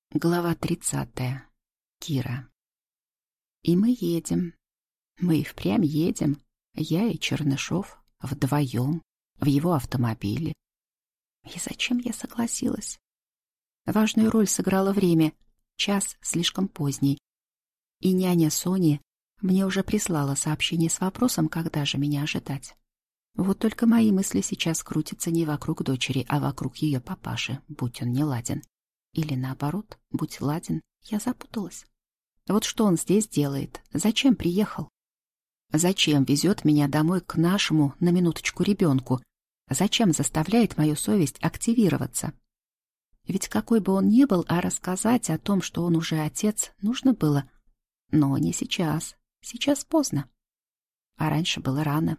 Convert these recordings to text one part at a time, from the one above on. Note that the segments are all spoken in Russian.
Глава 30. Кира. И мы едем. Мы и впрямь едем. Я и Чернышов вдвоем в его автомобиле. И зачем я согласилась? Важную роль сыграло время. Час слишком поздний. И няня Сони мне уже прислала сообщение с вопросом, когда же меня ожидать. Вот только мои мысли сейчас крутятся не вокруг дочери, а вокруг ее папаши, будь он не ладен. Или наоборот, будь ладен, я запуталась. Вот что он здесь делает? Зачем приехал? Зачем везет меня домой к нашему, на минуточку, ребенку? Зачем заставляет мою совесть активироваться? Ведь какой бы он ни был, а рассказать о том, что он уже отец, нужно было. Но не сейчас. Сейчас поздно. А раньше было рано.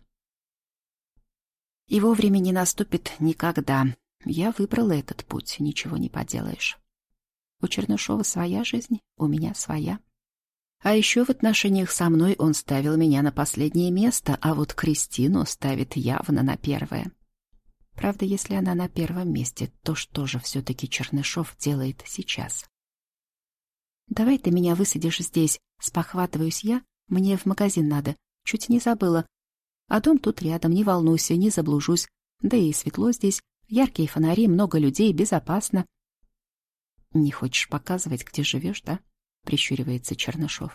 И вовремя не наступит никогда. Я выбрала этот путь, ничего не поделаешь. У Чернышова своя жизнь, у меня своя. А еще в отношениях со мной он ставил меня на последнее место, а вот Кристину ставит явно на первое. Правда, если она на первом месте, то что же все-таки Чернышов делает сейчас? «Давай ты меня высадишь здесь», — спохватываюсь я, мне в магазин надо, чуть не забыла. А дом тут рядом, не волнуйся, не заблужусь, да и светло здесь, яркие фонари, много людей, безопасно. «Не хочешь показывать, где живешь, да?» — прищуривается Чернышов.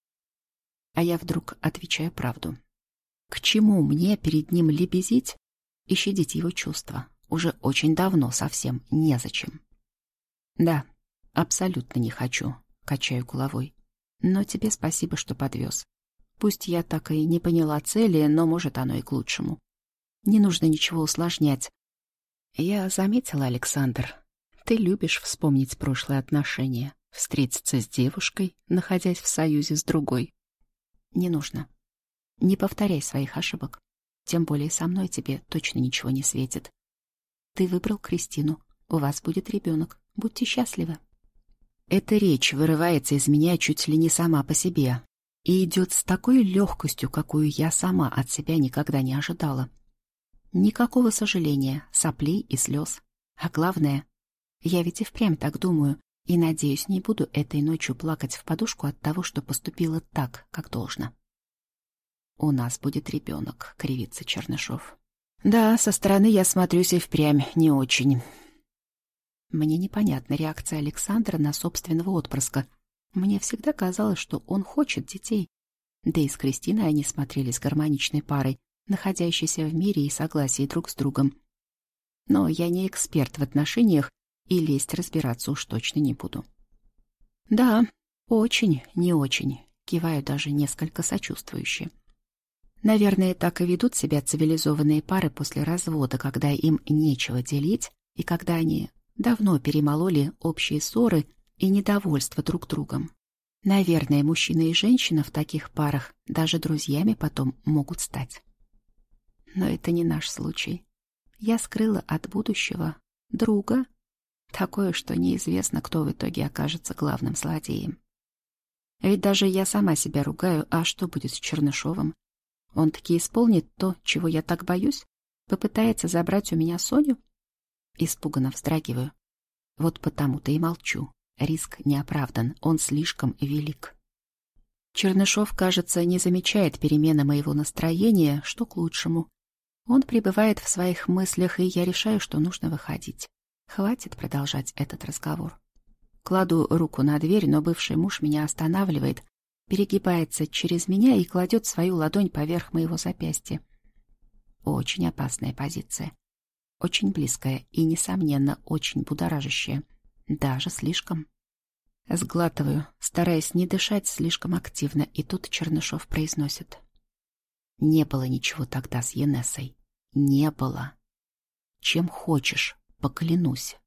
А я вдруг отвечаю правду. К чему мне перед ним лебезить и щадить его чувства? Уже очень давно совсем незачем. «Да, абсолютно не хочу», — качаю головой. «Но тебе спасибо, что подвез. Пусть я так и не поняла цели, но, может, оно и к лучшему. Не нужно ничего усложнять. Я заметила, Александр, ты любишь вспомнить прошлые отношения, встретиться с девушкой, находясь в союзе с другой. Не нужно. Не повторяй своих ошибок. Тем более со мной тебе точно ничего не светит. Ты выбрал Кристину, у вас будет ребенок. Будьте счастливы». Эта речь вырывается из меня чуть ли не сама по себе и идет с такой легкостью, какую я сама от себя никогда не ожидала. Никакого сожаления, соплей и слез. А главное, я ведь и впрямь так думаю, и, надеюсь, не буду этой ночью плакать в подушку от того, что поступила так, как должно. «У нас будет ребенок», — кривится Чернышов. «Да, со стороны я смотрюсь и впрямь не очень». Мне непонятна реакция Александра на собственного отпрыска. Мне всегда казалось, что он хочет детей. Да и с Кристиной они смотрелись гармоничной парой, находящейся в мире и согласии друг с другом. Но я не эксперт в отношениях, и лезть разбираться уж точно не буду. «Да, очень, не очень», — киваю даже несколько сочувствующе. Наверное, так и ведут себя цивилизованные пары после развода, когда им нечего делить, и когда они давно перемололи общие ссоры и недовольство друг другом. Наверное, мужчина и женщина в таких парах даже друзьями потом могут стать. Но это не наш случай. Я скрыла от будущего друга, такое, что неизвестно, кто в итоге окажется главным злодеем. Ведь даже я сама себя ругаю, а что будет с Чернышовым? Он таки исполнит то, чего я так боюсь? Попытается забрать у меня Соню? Испуганно вздрагиваю. Вот потому-то и молчу. Риск не оправдан, он слишком велик. Чернышов, кажется, не замечает перемены моего настроения, что к лучшему. Он пребывает в своих мыслях, и я решаю, что нужно выходить. Хватит продолжать этот разговор. Кладу руку на дверь, но бывший муж меня останавливает, перегибается через меня и кладет свою ладонь поверх моего запястья. Очень опасная позиция. Очень близкая и, несомненно, очень будоражащая. Даже слишком. Сглатываю, стараясь не дышать слишком активно, и тут Чернышов произносит. «Не было ничего тогда с Енессой. Не было. Чем хочешь, поклянусь,